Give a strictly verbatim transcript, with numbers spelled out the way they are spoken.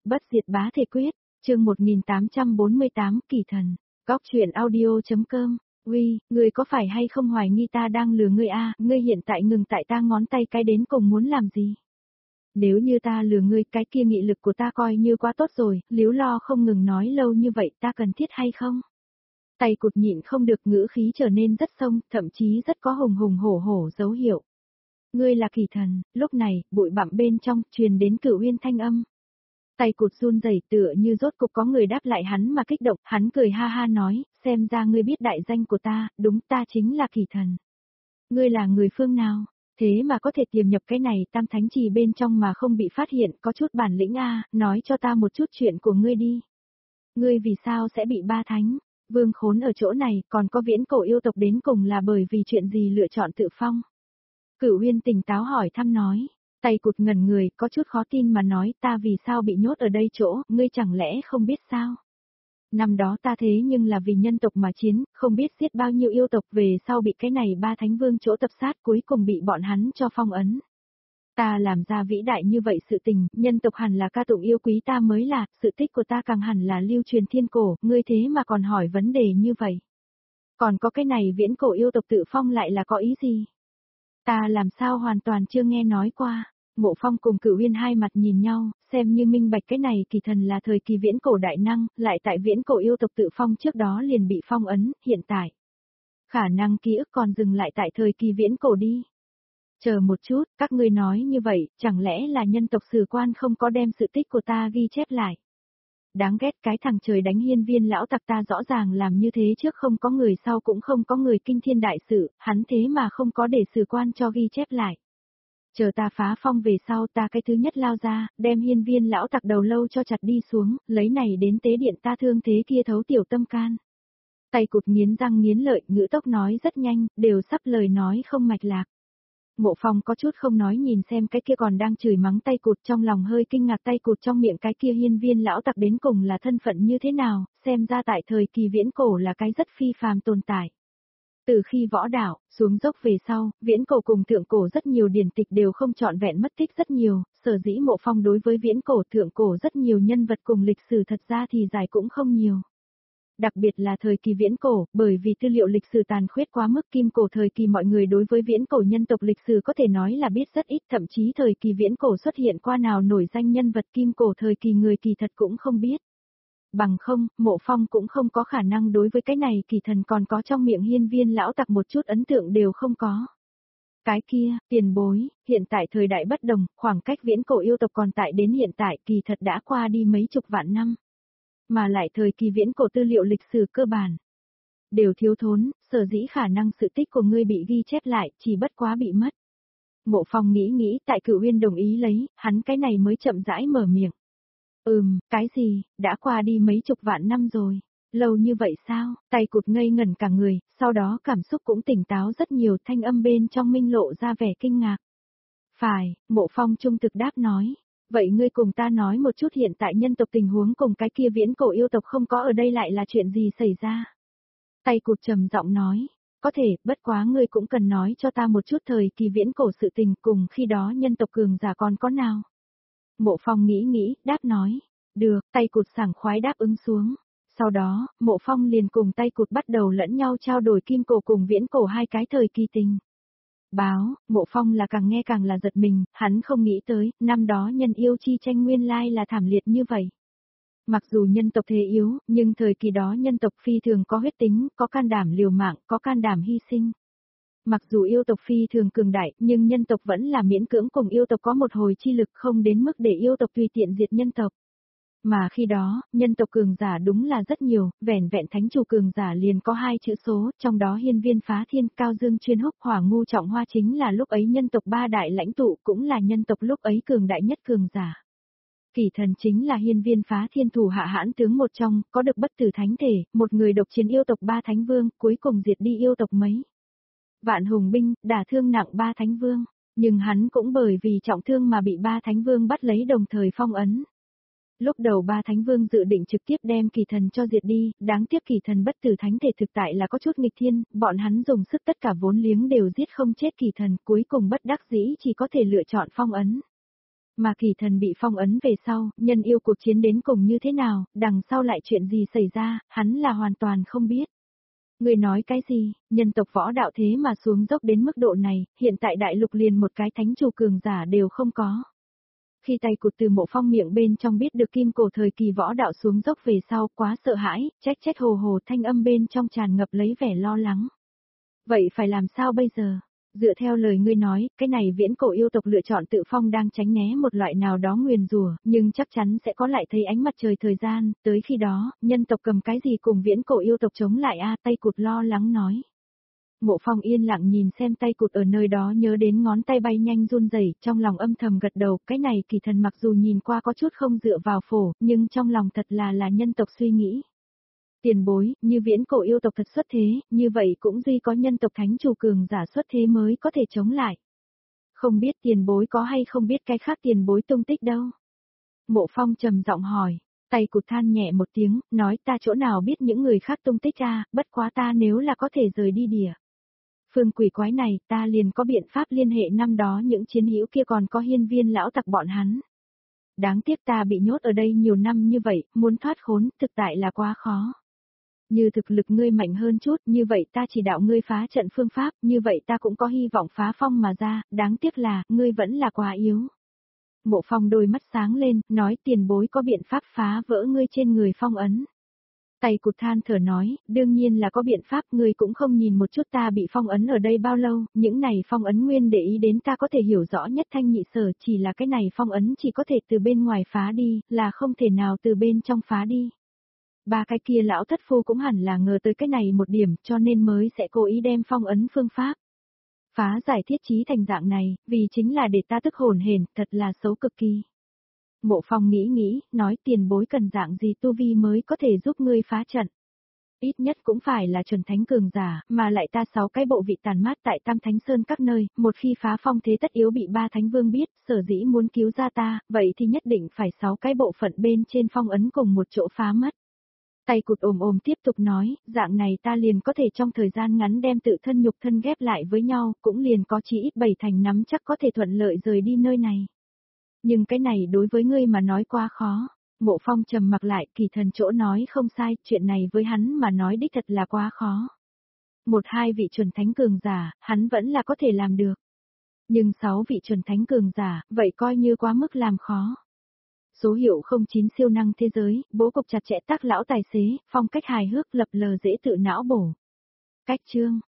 Bất diệt bá thể quyết, chương một nghìn tám trăm bốn mươi tám, kỳ thần, góc truyện audio.com, uy, ngươi có phải hay không hoài nghi ta đang lừa ngươi a? Ngươi hiện tại ngừng tại ta ngón tay cái đến cùng muốn làm gì? Nếu như ta lừa ngươi, cái kia nghị lực của ta coi như quá tốt rồi, Liếu Lo không ngừng nói lâu như vậy, ta cần thiết hay không? Tay cụt nhịn không được, ngữ khí trở nên rất sông, thậm chí rất có hùng hùng hổ hổ dấu hiệu. Ngươi là kỳ thần. Lúc này, bụi bặm bên trong truyền đến Cửu Uyên thanh âm. Tay cụt run rẩy, tựa như rốt cục có người đáp lại hắn mà kích động, hắn cười ha ha nói, xem ra ngươi biết đại danh của ta, đúng, ta chính là kỳ thần. Ngươi là người phương nào? Thế mà có thể tiềm nhập cái này tam thánh trì bên trong mà không bị phát hiện, có chút bản lĩnh a, nói cho ta một chút chuyện của ngươi đi. Ngươi vì sao sẽ bị ba thánh vương khốn ở chỗ này, còn có viễn cổ yêu tộc đến cùng là bởi vì chuyện gì lựa chọn tự phong? Cửu Uyên tỉnh táo hỏi thăm nói. Tay cụt ngẩn người, có chút khó tin mà nói, ta vì sao bị nhốt ở đây chỗ, ngươi chẳng lẽ không biết sao? Năm đó ta thế nhưng là vì nhân tộc mà chiến, không biết giết bao nhiêu yêu tộc, về sau bị cái này ba thánh vương chỗ tập sát, cuối cùng bị bọn hắn cho phong ấn. Ta làm ra vĩ đại như vậy sự tình, nhân tộc hẳn là ca tụng yêu quý ta mới là, sự tích của ta càng hẳn là lưu truyền thiên cổ, ngươi thế mà còn hỏi vấn đề như vậy. Còn có cái này viễn cổ yêu tộc tự phong lại là có ý gì? Ta làm sao hoàn toàn chưa nghe nói qua. Mộ Phong cùng Cửu Uyên hai mặt nhìn nhau, xem như minh bạch cái này kỳ thần là thời kỳ viễn cổ đại năng, lại tại viễn cổ yêu tộc tự phong trước đó liền bị phong ấn, hiện tại. Khả năng ký ức còn dừng lại tại thời kỳ viễn cổ đi. Chờ một chút, các ngươi nói như vậy, chẳng lẽ là nhân tộc sử quan không có đem sự tích của ta ghi chép lại? Đáng ghét, cái thằng trời đánh hiên viên lão tặc, ta rõ ràng làm như thế trước không có người, sau cũng không có người, kinh thiên đại sự, hắn thế mà không có để sử quan cho ghi chép lại. Chờ ta phá phong về sau, ta cái thứ nhất lao ra, đem hiên viên lão tặc đầu lâu cho chặt đi xuống, lấy này đến tế điện ta thương thế kia thấu tiểu tâm can. Tay cụt nghiến răng nghiến lợi, ngữ tốc nói rất nhanh, đều sắp lời nói không mạch lạc. Mộ Phong có chút không nói, nhìn xem cái kia còn đang chửi mắng tay cụt, trong lòng hơi kinh ngạc, tay cụt trong miệng cái kia hiên viên lão tặc đến cùng là thân phận như thế nào, xem ra tại thời kỳ viễn cổ là cái rất phi phàm tồn tại. Từ khi võ đạo, xuống dốc về sau, viễn cổ cùng thượng cổ rất nhiều điển tịch đều không trọn vẹn, mất tích rất nhiều, sở dĩ Mộ Phong đối với viễn cổ thượng cổ rất nhiều nhân vật cùng lịch sử thật ra thì giải cũng không nhiều. Đặc biệt là thời kỳ viễn cổ, bởi vì tư liệu lịch sử tàn khuyết quá mức, kim cổ thời kỳ mọi người đối với viễn cổ nhân tộc lịch sử có thể nói là biết rất ít, thậm chí thời kỳ viễn cổ xuất hiện qua nào nổi danh nhân vật kim cổ thời kỳ người kỳ thật cũng không biết. Bằng không, Mộ Phong cũng không có khả năng đối với cái này kỳ thần còn có trong miệng hiên viên lão tặc một chút ấn tượng đều không có. Cái kia, tiền bối, hiện tại thời đại bất đồng, khoảng cách viễn cổ yêu tộc còn tại đến hiện tại kỳ thật đã qua đi mấy chục vạn năm. Mà lại thời kỳ viễn cổ tư liệu lịch sử cơ bản đều thiếu thốn, sở dĩ khả năng sự tích của ngươi bị ghi chép lại, chỉ bất quá bị mất. Mộ Phong nghĩ nghĩ, tại Cửu Uyên đồng ý lấy, hắn cái này mới chậm rãi mở miệng. Ừm, cái gì, đã qua đi mấy chục vạn năm rồi, lâu như vậy sao? Tay cụt ngây ngẩn cả người, sau đó cảm xúc cũng tỉnh táo rất nhiều, thanh âm bên trong minh lộ ra vẻ kinh ngạc. Phải, Mộ Phong trung thực đáp nói. Vậy ngươi cùng ta nói một chút hiện tại nhân tộc tình huống cùng cái kia viễn cổ yêu tộc không có ở đây lại là chuyện gì xảy ra? Tay cụt trầm giọng nói, có thể, bất quá ngươi cũng cần nói cho ta một chút thời kỳ viễn cổ sự tình cùng khi đó nhân tộc cường giả còn có nào? Mộ Phong nghĩ nghĩ, đáp nói, được, tay cụt sảng khoái đáp ứng xuống. Sau đó, Mộ Phong liền cùng tay cụt bắt đầu lẫn nhau trao đổi kim cổ cùng viễn cổ hai cái thời kỳ tình. Báo, Mộ Phong là càng nghe càng là giật mình, hắn không nghĩ tới, năm đó nhân yêu chi tranh nguyên lai là thảm liệt như vậy. Mặc dù nhân tộc thế yếu, nhưng thời kỳ đó nhân tộc phi thường có huyết tính, có can đảm liều mạng, có can đảm hy sinh. Mặc dù yêu tộc phi thường cường đại, nhưng nhân tộc vẫn là miễn cưỡng cùng yêu tộc có một hồi chi lực, không đến mức để yêu tộc tùy tiện diệt nhân tộc. Mà khi đó, nhân tộc cường giả đúng là rất nhiều, vẻn vẹn thánh chủ cường giả liền có hai chữ số, trong đó hiên viên phá thiên, cao dương chuyên húc, hỏa ngu trọng hoa chính là lúc ấy nhân tộc ba đại lãnh tụ, cũng là nhân tộc lúc ấy cường đại nhất cường giả. Kỳ thần chính là hiên viên phá thiên thủ hạ hãn tướng một trong, có được bất tử thánh thể, một người độc chiến yêu tộc ba thánh vương, cuối cùng diệt đi yêu tộc mấy vạn hùng binh, đả thương nặng ba thánh vương, nhưng hắn cũng bởi vì trọng thương mà bị ba thánh vương bắt lấy đồng thời phong ấn. Lúc đầu ba thánh vương dự định trực tiếp đem kỳ thần cho diệt đi, đáng tiếc kỳ thần bất tử thánh thể thực tại là có chút nghịch thiên, bọn hắn dùng sức tất cả vốn liếng đều giết không chết kỳ thần, cuối cùng bất đắc dĩ chỉ có thể lựa chọn phong ấn. Mà kỳ thần bị phong ấn về sau, nhân yêu cuộc chiến đến cùng như thế nào, đằng sau lại chuyện gì xảy ra, hắn là hoàn toàn không biết. Người nói cái gì, nhân tộc võ đạo thế mà xuống dốc đến mức độ này, hiện tại đại lục liền một cái thánh chủ cường giả đều không có. Khi tay cụt từ Mộ Phong miệng bên trong biết được kim cổ thời kỳ võ đạo xuống dốc về sau, quá sợ hãi, trách trách hồ hồ thanh âm bên trong tràn ngập lấy vẻ lo lắng. Vậy phải làm sao bây giờ? Dựa theo lời ngươi nói, cái này viễn cổ yêu tộc lựa chọn tự phong đang tránh né một loại nào đó nguyền rủa, nhưng chắc chắn sẽ có lại thấy ánh mặt trời thời gian, tới khi đó, nhân tộc cầm cái gì cùng viễn cổ yêu tộc chống lại a? Tay cụt lo lắng nói. Mộ Phong yên lặng nhìn xem tay cụt ở nơi đó, nhớ đến ngón tay bay nhanh run rẩy, trong lòng âm thầm gật đầu, cái này kỳ thần mặc dù nhìn qua có chút không dựa vào phổ, nhưng trong lòng thật là là nhân tộc suy nghĩ. Tiền bối, như viễn cổ yêu tộc thật xuất thế, như vậy cũng duy có nhân tộc thánh chủ cường giả xuất thế mới có thể chống lại. Không biết tiền bối có hay không biết cái khác tiền bối tung tích đâu. Mộ Phong trầm giọng hỏi, tay cụt than nhẹ một tiếng, nói ta chỗ nào biết những người khác tung tích ra, bất quá ta nếu là có thể rời đi địa. Phương quỷ quái này, ta liền có biện pháp liên hệ năm đó những chiến hữu kia, còn có hiên viên lão tặc bọn hắn. Đáng tiếc ta bị nhốt ở đây nhiều năm như vậy, muốn thoát khốn, thực tại là quá khó. Như thực lực ngươi mạnh hơn chút, như vậy ta chỉ đạo ngươi phá trận phương pháp, như vậy ta cũng có hy vọng phá phong mà ra, đáng tiếc là, ngươi vẫn là quá yếu. Mộ Phong đôi mắt sáng lên, nói tiền bối có biện pháp phá vỡ ngươi trên người phong ấn. Tay cụt than thở nói, đương nhiên là có biện pháp, ngươi cũng không nhìn một chút ta bị phong ấn ở đây bao lâu, những này phong ấn nguyên để ý đến ta có thể hiểu rõ nhất thanh nhị sở, chỉ là cái này phong ấn chỉ có thể từ bên ngoài phá đi, là không thể nào từ bên trong phá đi. Ba cái kia lão thất phu cũng hẳn là ngờ tới cái này một điểm, cho nên mới sẽ cố ý đem phong ấn phương pháp. Phá giải thiết trí thành dạng này, vì chính là để ta tức hồn hển, thật là xấu cực kỳ. Mộ Phong nghĩ nghĩ, nói tiền bối cần dạng gì tu vi mới có thể giúp ngươi phá trận. Ít nhất cũng phải là chuẩn thánh cường giả, mà lại ta sáu cái bộ vị tàn mát tại Tam Thánh Sơn các nơi, một khi phá phong thế tất yếu bị ba thánh vương biết, sở dĩ muốn cứu ra ta, vậy thì nhất định phải sáu cái bộ phận bên trên phong ấn cùng một chỗ phá mất. Tay cụt ồm ồm tiếp tục nói, dạng này ta liền có thể trong thời gian ngắn đem tự thân nhục thân ghép lại với nhau, cũng liền có chỉ ít bảy thành nắm chắc có thể thuận lợi rời đi nơi này. Nhưng cái này đối với ngươi mà nói quá khó. Mộ Phong trầm mặc lại, kỳ thần chỗ nói không sai, chuyện này với hắn mà nói đích thật là quá khó. Một hai vị chuẩn thánh cường giả, hắn vẫn là có thể làm được. Nhưng sáu vị chuẩn thánh cường giả, vậy coi như quá mức làm khó. Số hiệu không chín siêu năng thế giới, bố cục chặt chẽ tác lão tài xế, phong cách hài hước lập lờ dễ tự não bổ. Cách chương